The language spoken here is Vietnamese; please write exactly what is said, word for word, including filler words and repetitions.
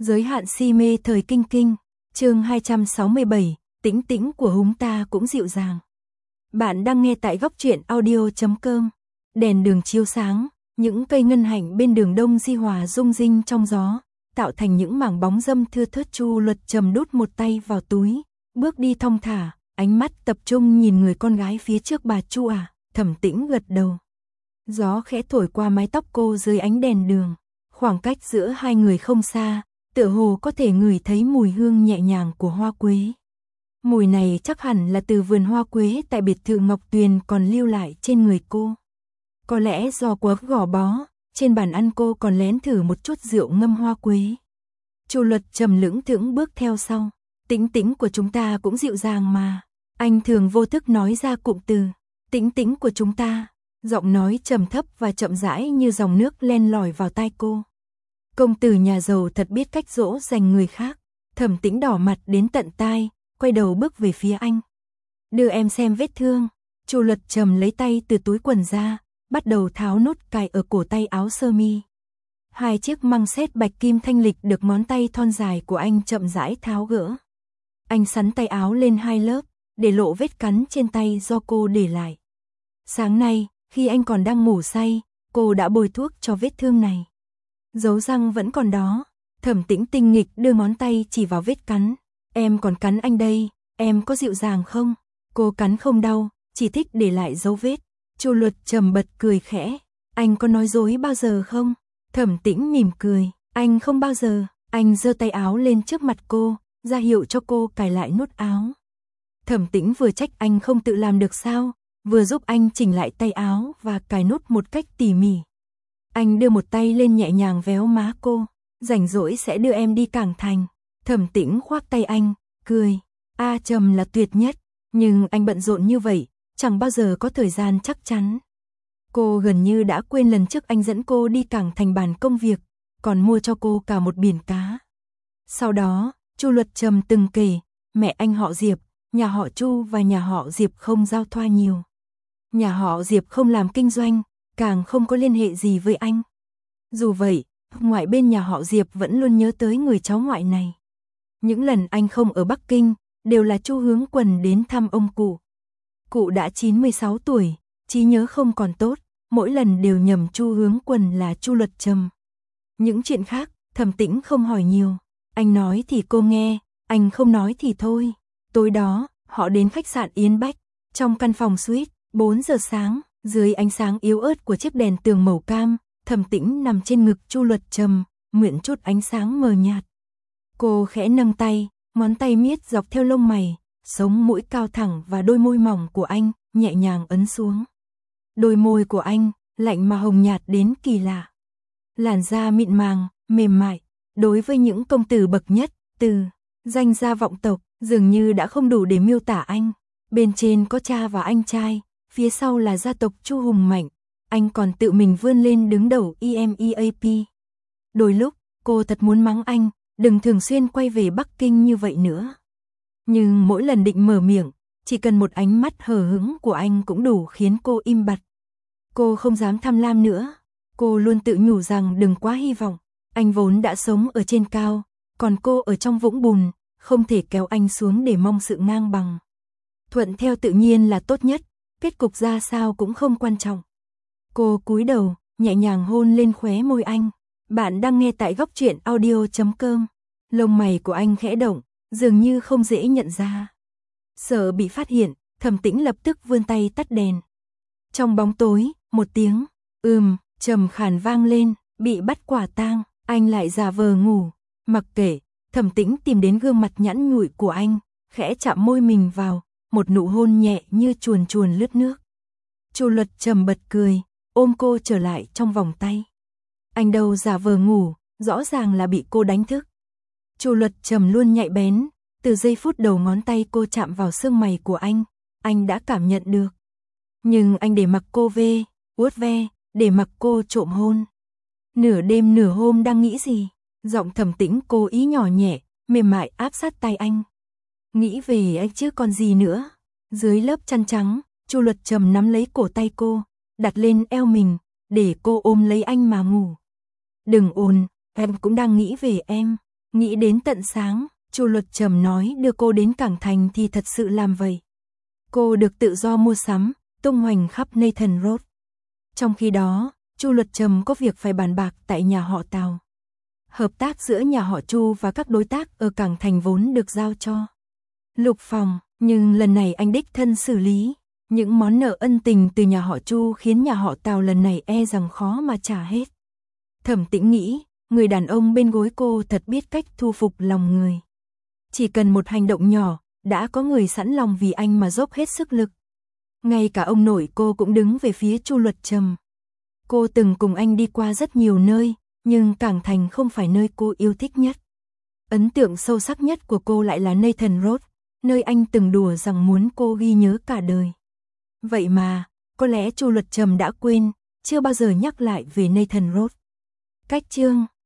Giới hạn si mê thời kinh kinh, chương hai trăm sáu mươi bảy, tĩnh tĩnh của húng ta cũng dịu dàng. Bạn đang nghe tại góc truyện audio chấm com. Đèn đường chiếu sáng, những cây ngân hạnh bên đường Đông Di Hòa rung rinh trong gió, tạo thành những mảng bóng râm thưa thớt. Chu Luật Trầm đút một tay vào túi, bước đi thong thả, ánh mắt tập trung nhìn người con gái phía trước. Bà Chu à? Thẩm Tĩnh gật đầu. Gió khẽ thổi qua mái tóc cô dưới ánh đèn đường, khoảng cách giữa hai người không xa, tựa hồ có thể ngửi thấy mùi hương nhẹ nhàng của hoa quế. Mùi này chắc hẳn là từ vườn hoa quế tại biệt thự Ngọc Tuyền còn lưu lại trên người cô. Có lẽ do quá gò bó, trên bàn ăn cô còn lén thử một chút rượu ngâm hoa quế. Chu Luật Trầm lững thững bước theo sau. Tĩnh tĩnh của chúng ta cũng dịu dàng mà. Anh thường vô thức nói ra cụm từ tĩnh tĩnh của chúng ta. Giọng nói trầm thấp và chậm rãi như dòng nước len lỏi vào tai cô. Công tử nhà giàu thật biết cách dỗ dành người khác. Thẩm Tĩnh đỏ mặt đến tận tai, quay đầu bước về phía anh. Đưa em xem vết thương. Chu Luật Trầm lấy tay từ túi quần ra, bắt đầu tháo nút cài ở cổ tay áo sơ mi. Hai chiếc măng sét bạch kim thanh lịch được ngón tay thon dài của anh chậm rãi tháo gỡ. Anh xắn tay áo lên hai lớp, để lộ vết cắn trên tay do cô để lại. Sáng nay, khi anh còn đang ngủ say, cô đã bôi thuốc cho vết thương này. Dấu răng vẫn còn đó. Thẩm Tĩnh tinh nghịch đưa ngón tay chỉ vào vết cắn. Em còn cắn anh đây, em có dịu dàng không? Cô cắn không đau, chỉ thích để lại dấu vết. Chu Luật Trầm bật cười khẽ. Anh có nói dối bao giờ không? Thẩm Tĩnh mỉm cười. Anh không bao giờ. Anh giơ tay áo lên trước mặt cô, ra hiệu cho cô cài lại nút áo. Thẩm Tĩnh vừa trách anh không tự làm được sao, vừa giúp anh chỉnh lại tay áo và cài nút một cách tỉ mỉ. Anh đưa một tay lên nhẹ nhàng véo má cô. Rảnh rỗi sẽ đưa em đi Cảng Thành. Thẩm Tĩnh khoác tay anh, cười. A Trầm là tuyệt nhất, nhưng anh bận rộn như vậy, chẳng bao giờ có thời gian chắc chắn. Cô gần như đã quên lần trước anh dẫn cô đi Cảng Thành bàn công việc, còn mua cho cô cả một biển cá. Sau đó, Chu Luật Trầm từng kể, mẹ anh họ Diệp, nhà họ Chu và nhà họ Diệp không giao thoa nhiều. Nhà họ Diệp không làm kinh doanh, càng không có liên hệ gì với anh. Dù vậy, ngoại bên nhà họ Diệp vẫn luôn nhớ tới người cháu ngoại này. Những lần anh không ở Bắc Kinh, đều là Chu Hướng Quần đến thăm ông cụ. Cụ đã chín mươi sáu tuổi, trí nhớ không còn tốt, mỗi lần đều nhầm Chu Hướng Quần là Chu Luật Trầm. Những chuyện khác, Thẩm Tĩnh không hỏi nhiều. Anh nói thì cô nghe, anh không nói thì thôi. Tối đó, họ đến khách sạn Yến Bách, trong căn phòng suite, bốn giờ sáng, dưới ánh sáng yếu ớt của chiếc đèn tường màu cam, Thẩm Tĩnh nằm trên ngực Chu Luật Trầm, mượn chút ánh sáng mờ nhạt. Cô khẽ nâng tay, ngón tay miết dọc theo lông mày, sống mũi cao thẳng và đôi môi mỏng của anh, nhẹ nhàng ấn xuống. Đôi môi của anh, lạnh mà hồng nhạt đến kỳ lạ. Làn da mịn màng, mềm mại, đối với những công tử bậc nhất, từ danh gia vọng tộc, dường như đã không đủ để miêu tả anh. Bên trên có cha và anh trai, phía sau là gia tộc Chu hùng mạnh. Anh còn tự mình vươn lên đứng đầu e em e a pê. Đôi lúc, cô thật muốn mắng anh, đừng thường xuyên quay về Bắc Kinh như vậy nữa. Nhưng mỗi lần định mở miệng, chỉ cần một ánh mắt hờ hững của anh cũng đủ khiến cô im bặt. Cô không dám tham lam nữa. Cô luôn tự nhủ rằng đừng quá hy vọng. Anh vốn đã sống ở trên cao, còn cô ở trong vũng bùn, không thể kéo anh xuống để mong sự ngang bằng. Thuận theo tự nhiên là tốt nhất, kết cục ra sao cũng không quan trọng. Cô cúi đầu, nhẹ nhàng hôn lên khóe môi anh. Bạn đang nghe tại góc truyện audio chấm com. Lông mày của anh khẽ động, dường như không dễ nhận ra. Sợ bị phát hiện, Thẩm Tĩnh lập tức vươn tay tắt đèn. Trong bóng tối, một tiếng ừm trầm khàn vang lên. Bị bắt quả tang, anh lại giả vờ ngủ. Mặc kệ, Thẩm Tĩnh tìm đến gương mặt nhẵn nhụi của anh, khẽ chạm môi mình vào, một nụ hôn nhẹ như chuồn chuồn lướt nước. Chu Luật Trầm bật cười, ôm cô trở lại trong vòng tay. Anh đâu giả vờ ngủ, rõ ràng là bị cô đánh thức. Chu Luật Trầm luôn nhạy bén, từ giây phút đầu ngón tay cô chạm vào xương mày của anh, anh đã cảm nhận được. Nhưng anh để mặc cô vê, vuốt ve, để mặc cô trộm hôn. Nửa đêm nửa hôm đang nghĩ gì? Giọng Thẩm Tĩnh cố ý nhỏ nhẹ, mềm mại áp sát tay anh. Nghĩ về anh chứ còn gì nữa. Dưới lớp chăn trắng, Chu Luật Trầm nắm lấy cổ tay cô, đặt lên eo mình, để cô ôm lấy anh mà ngủ. Đừng ồn, em cũng đang nghĩ về em. Nghĩ đến tận sáng, Chu Luật Trầm nói đưa cô đến cảng thành thì thật sự làm vậy. Cô được tự do mua sắm, tung hoành khắp Nathan Road. Trong khi đó, Chu Luật Trầm có việc phải bàn bạc tại nhà họ Tào. Hợp tác giữa nhà họ Chu và các đối tác ở cảng thành vốn được giao cho Lục Phòng, nhưng lần này anh đích thân xử lý. Những món nợ ân tình từ nhà họ Chu khiến nhà họ Tào lần này e rằng khó mà trả hết. Thẩm Tĩnh nghĩ, người đàn ông bên gối cô thật biết cách thu phục lòng người. Chỉ cần một hành động nhỏ, đã có người sẵn lòng vì anh mà dốc hết sức lực. Ngay cả ông nội cô cũng đứng về phía Chu Luật Trầm. Cô từng cùng anh đi qua rất nhiều nơi, nhưng cảng thành không phải nơi cô yêu thích nhất. Ấn tượng sâu sắc nhất của cô lại là Nathan Road, nơi anh từng đùa rằng muốn cô ghi nhớ cả đời. Vậy mà, có lẽ Chu Luật Trầm đã quên, chưa bao giờ nhắc lại về Nathan Road. Cách chương